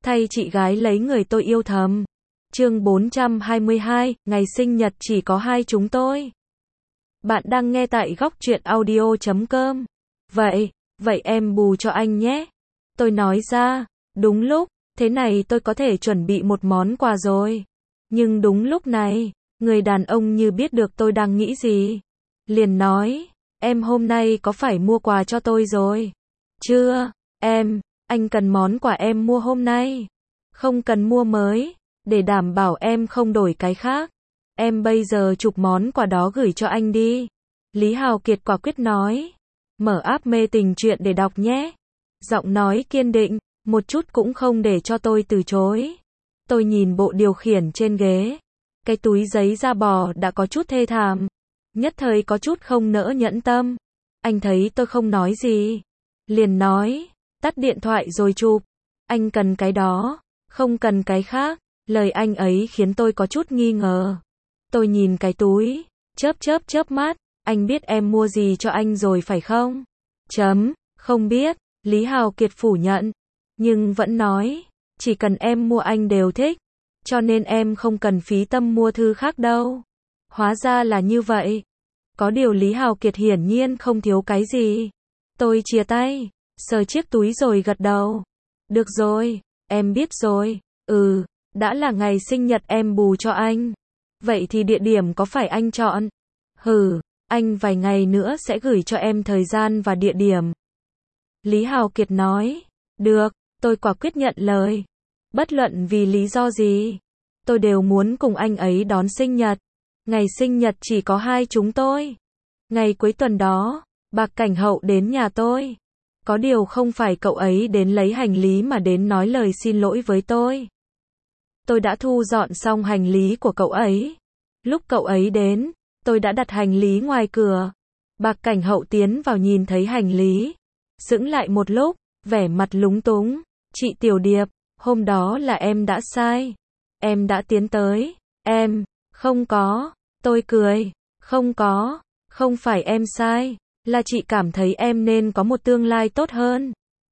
thay chị gái lấy người tôi yêu thầm. Chương 422, ngày sinh nhật chỉ có hai chúng tôi. Bạn đang nghe tại góc truyện audio.com. Vậy em bù cho anh nhé. Tôi nói ra, đúng lúc, thế này tôi có thể chuẩn bị một món quà rồi. Nhưng đúng lúc này, người đàn ông như biết được tôi đang nghĩ gì. Liền nói, em hôm nay có phải mua quà cho tôi rồi? Chưa, anh cần món quà em mua hôm nay. Không cần mua mới, để đảm bảo em không đổi cái khác. Em bây giờ chụp món quà đó gửi cho anh đi. Lý Hào Kiệt quả quyết nói. Mở app mê tình truyện để đọc nhé. Giọng nói kiên định, một chút cũng không để cho tôi từ chối. Tôi nhìn bộ điều khiển trên ghế. Cái túi giấy da bò đã có chút thê thảm. Nhất thời có chút không nỡ nhẫn tâm. Anh thấy tôi không nói gì. Liền nói, tắt điện thoại rồi chụp. Anh cần cái đó, không cần cái khác. Lời anh ấy khiến tôi có chút nghi ngờ. Tôi nhìn cái túi, chớp mắt. Anh biết em mua gì cho anh rồi phải không? Không biết, Lý Hào Kiệt phủ nhận. Nhưng vẫn nói, chỉ cần em mua anh đều thích. Cho nên em không cần phí tâm mua thư khác đâu. Hóa ra là như vậy. Có điều Lý Hào Kiệt hiển nhiên không thiếu cái gì. Tôi chìa tay, sờ chiếc túi rồi gật đầu. Được rồi, em biết rồi. Đã là ngày sinh nhật em bù cho anh. Vậy thì địa điểm có phải anh chọn? Anh vài ngày nữa sẽ gửi cho em thời gian và địa điểm. Lý Hào Kiệt nói. Được, tôi quả quyết nhận lời. Bất luận vì lý do gì, tôi đều muốn cùng anh ấy đón sinh nhật. Ngày sinh nhật chỉ có hai chúng tôi. Ngày cuối tuần đó, Bạc Cảnh Hậu đến nhà tôi. Có điều không phải cậu ấy đến lấy hành lý mà đến nói lời xin lỗi với tôi. Tôi đã thu dọn xong hành lý của cậu ấy. Lúc cậu ấy đến, tôi đã đặt hành lý ngoài cửa. Bạc Cảnh Hậu tiến vào nhìn thấy hành lý. Sững lại một lúc, vẻ mặt lúng túng. Chị Tiểu Điệp, hôm đó là em đã sai. Em đã tiến tới. Không có. Tôi cười. Không có. Không phải em sai. Là chị cảm thấy em nên có một tương lai tốt hơn.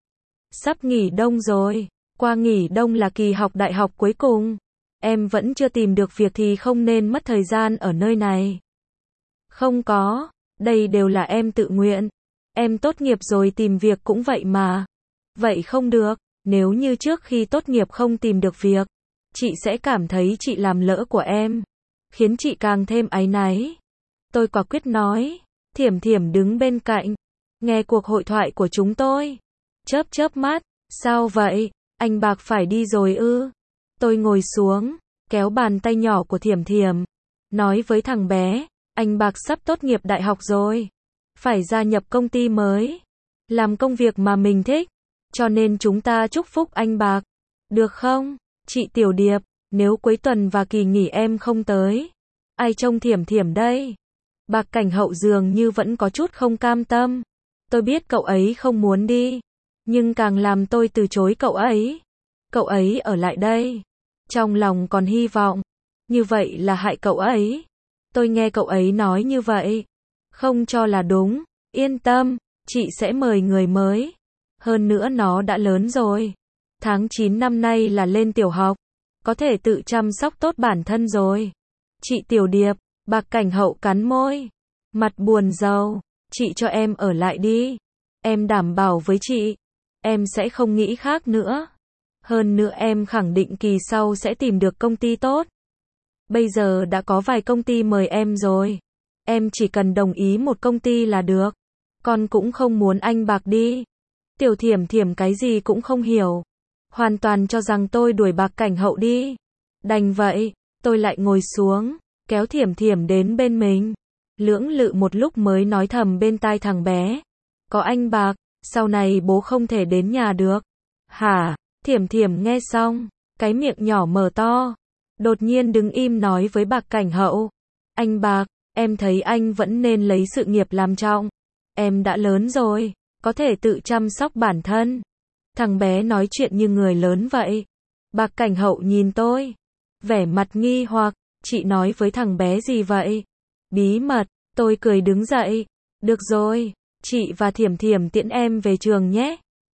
Sắp nghỉ đông rồi. Qua nghỉ đông là kỳ học đại học cuối cùng. Em vẫn chưa tìm được việc thì không nên mất thời gian ở nơi này. Không có. Đây đều là em tự nguyện. Em tốt nghiệp rồi tìm việc cũng vậy mà. Vậy không được. Nếu như trước khi tốt nghiệp không tìm được việc, chị sẽ cảm thấy chị làm lỡ của em, khiến chị càng thêm áy náy. Tôi quả quyết nói. Thiểm Thiểm đứng bên cạnh, nghe cuộc hội thoại của chúng tôi. Chớp mắt. Sao vậy? Anh Bạc phải đi rồi ư? Tôi ngồi xuống, kéo bàn tay nhỏ của Thiểm Thiểm, nói với thằng bé, anh Bạc sắp tốt nghiệp đại học rồi, phải gia nhập công ty mới, làm công việc mà mình thích, cho nên chúng ta chúc phúc anh Bạc, được không? Chị Tiểu Điệp, nếu cuối tuần và kỳ nghỉ em không tới, ai trông Thiểm Thiểm đây? Bạc Cảnh Hậu dường như vẫn có chút không cam tâm. Tôi biết cậu ấy không muốn đi, nhưng càng làm tôi từ chối cậu ấy. Cậu ấy ở lại đây, trong lòng còn hy vọng. Như vậy là hại cậu ấy. Tôi nghe cậu ấy nói như vậy, không cho là đúng. Yên tâm, chị sẽ mời người mới. Hơn nữa nó đã lớn rồi. Tháng 9 năm nay là lên tiểu học, có thể tự chăm sóc tốt bản thân rồi. Chị Tiểu Điệp, Bạc Cảnh Hậu cắn môi, mặt buồn rầu. Chị cho em ở lại đi. Em đảm bảo với chị, em sẽ không nghĩ khác nữa. Hơn nữa em khẳng định kỳ sau sẽ tìm được công ty tốt. Bây giờ đã có vài công ty mời em rồi. Em chỉ cần đồng ý một công ty là được. Con cũng không muốn anh Bạc đi. Tiểu Thiểm Thiểm cái gì cũng không hiểu. Hoàn toàn cho rằng tôi đuổi Bạc Cảnh Hậu đi. Đành vậy, tôi lại ngồi xuống, kéo Thiểm Thiểm đến bên mình. Lưỡng lự một lúc mới nói thầm bên tai thằng bé. Có anh Bạc, sau này bố không thể đến nhà được. Hả? Thiểm Thiểm nghe xong, cái miệng nhỏ mở to. Đột nhiên đứng im nói với Bạc Cảnh Hậu. Anh Bạc, em thấy anh vẫn nên lấy sự nghiệp làm trọng. Em đã lớn rồi, có thể tự chăm sóc bản thân. Thằng bé nói chuyện như người lớn vậy. Bạc Cảnh Hậu nhìn tôi, vẻ mặt nghi hoặc, chị nói với thằng bé gì vậy? Bí mật. Tôi cười đứng dậy. Được rồi, chị và Thiểm Thiểm tiễn em về trường nhé.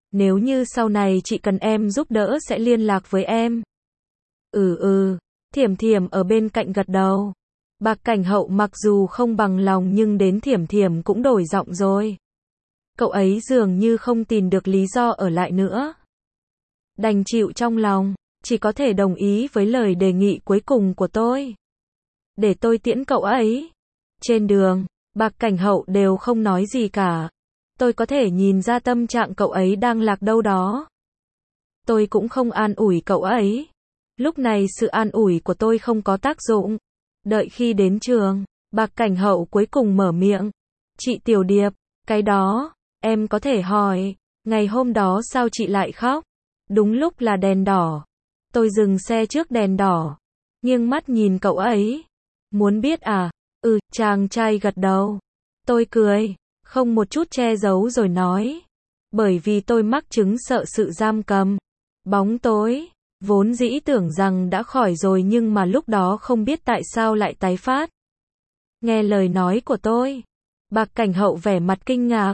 Nếu như sau này chị cần em giúp đỡ sẽ liên lạc với em. Thiểm Thiểm ở bên cạnh gật đầu. Bạc Cảnh Hậu mặc dù không bằng lòng nhưng đến Thiểm Thiểm cũng đổi giọng rồi. Cậu ấy dường như không tìm được lý do ở lại nữa. Đành chịu trong lòng, chỉ có thể đồng ý với lời đề nghị cuối cùng của tôi. Để tôi tiễn cậu ấy. Trên đường, Bạc Cảnh Hậu đều không nói gì cả. Tôi có thể nhìn ra tâm trạng cậu ấy đang lạc đâu đó. Tôi cũng không an ủi cậu ấy. Lúc này sự an ủi của tôi không có tác dụng. Đợi khi đến trường, Bạc Cảnh Hậu cuối cùng mở miệng. Chị Tiểu Điệp, cái đó, em có thể hỏi, ngày hôm đó sao chị lại khóc? Đúng lúc là đèn đỏ. Tôi dừng xe trước đèn đỏ. Nghiêng mắt nhìn cậu ấy. Muốn biết à? Chàng trai gật đầu. Tôi cười, không một chút che giấu rồi nói. Bởi vì tôi mắc chứng sợ sự giam cầm. Bóng tối. Vốn dĩ tưởng rằng đã khỏi rồi nhưng mà lúc đó không biết tại sao lại tái phát. Nghe lời nói của tôi, Bạc Cảnh Hậu vẻ mặt kinh ngạc.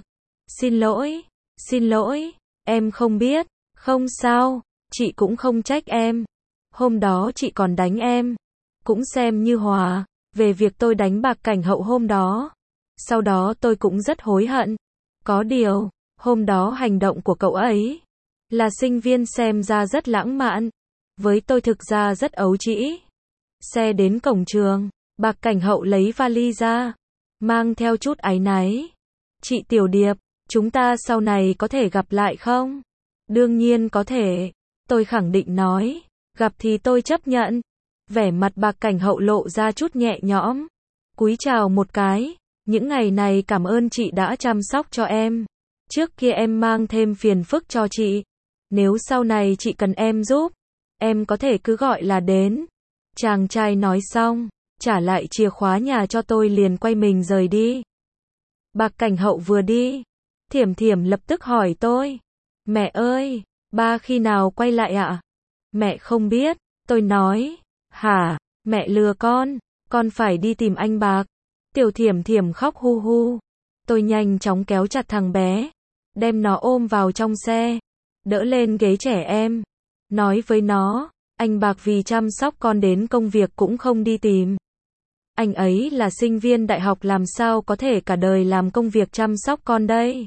Xin lỗi, em không biết. Không sao, chị cũng không trách em. Hôm đó chị còn đánh em. Cũng xem như hòa, về việc tôi đánh Bạc Cảnh Hậu hôm đó. Sau đó tôi cũng rất hối hận. Có điều, hôm đó hành động của cậu ấy là sinh viên xem ra rất lãng mạn. Với tôi thực ra rất ấu trĩ. Xe đến cổng trường, Bạc Cảnh Hậu lấy vali ra, mang theo chút áy náy. Chị Tiểu Điệp, chúng ta sau này có thể gặp lại không? Đương nhiên có thể. Tôi khẳng định nói. Gặp thì tôi chấp nhận. Vẻ mặt Bạc Cảnh Hậu lộ ra chút nhẹ nhõm. Cúi chào một cái. Những ngày này cảm ơn chị đã chăm sóc cho em. Trước kia em mang thêm phiền phức cho chị. Nếu sau này chị cần em giúp, em có thể cứ gọi là đến. Chàng trai nói xong, trả lại chìa khóa nhà cho tôi liền quay mình rời đi. Bạc Cảnh Hậu vừa đi, Thiểm Thiểm lập tức hỏi tôi. Mẹ ơi, ba khi nào quay lại ạ? Mẹ không biết, tôi nói. Hả, mẹ lừa con phải đi tìm anh Bạc. Tiểu Thiểm Thiểm khóc hu hu. Tôi nhanh chóng kéo chặt thằng bé, đem nó ôm vào trong xe, đỡ lên ghế trẻ em. Nói với nó, anh Bạc vì chăm sóc con đến công việc cũng không đi tìm. Anh ấy là sinh viên đại học làm sao có thể cả đời làm công việc chăm sóc con đây.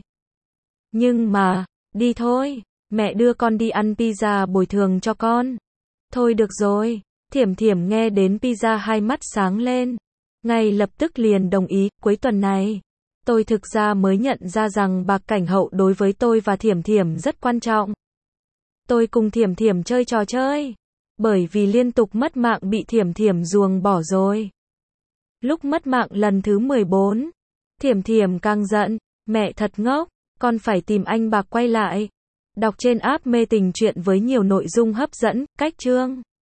Nhưng mà, đi thôi, mẹ đưa con đi ăn pizza bồi thường cho con. Thôi được rồi, Thiểm Thiểm nghe đến pizza hai mắt sáng lên. Ngay lập tức liền đồng ý, cuối tuần này. Tôi thực ra mới nhận ra rằng Bạc Cảnh Hậu đối với tôi và Thiểm Thiểm rất quan trọng. Tôi cùng Thiểm Thiểm chơi trò chơi. Bởi vì liên tục mất mạng bị Thiểm Thiểm ruồng bỏ rồi. Lúc mất mạng lần thứ 14, Thiểm Thiểm càng giận. Mẹ thật ngốc, con phải tìm anh Bạc quay lại. Đọc trên app mê tình truyện với nhiều nội dung hấp dẫn, cách chương.